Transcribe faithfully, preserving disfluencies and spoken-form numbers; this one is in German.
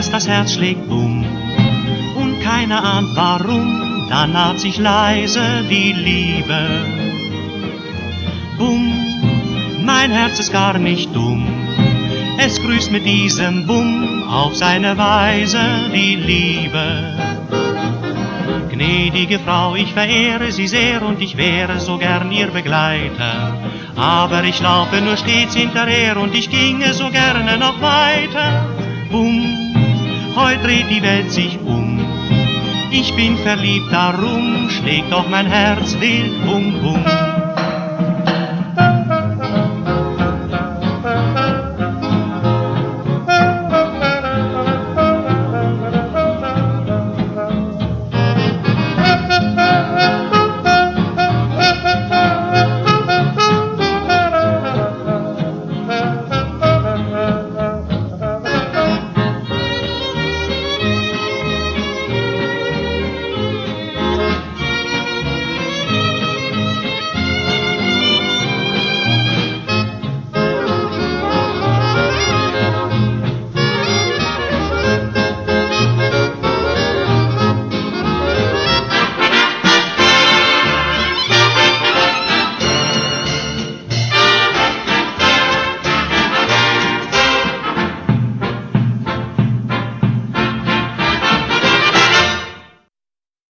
erst das Herz schlägt bumm und keiner ahnt warum, dann naht sich leise die Liebe. Bumm, mein Herz ist gar nicht dumm, es grüßt mit diesem Bumm auf seine Weise die Liebe. Gnädige Frau, ich verehre Sie sehr und ich wäre so gern Ihr Begleiter. Aber ich laufe nur stets hinterher und ich ginge so gerne noch weiter. Bumm, heut dreht die Welt sich um. Ich bin verliebt, darum schlägt doch mein Herz wild, bum, bum.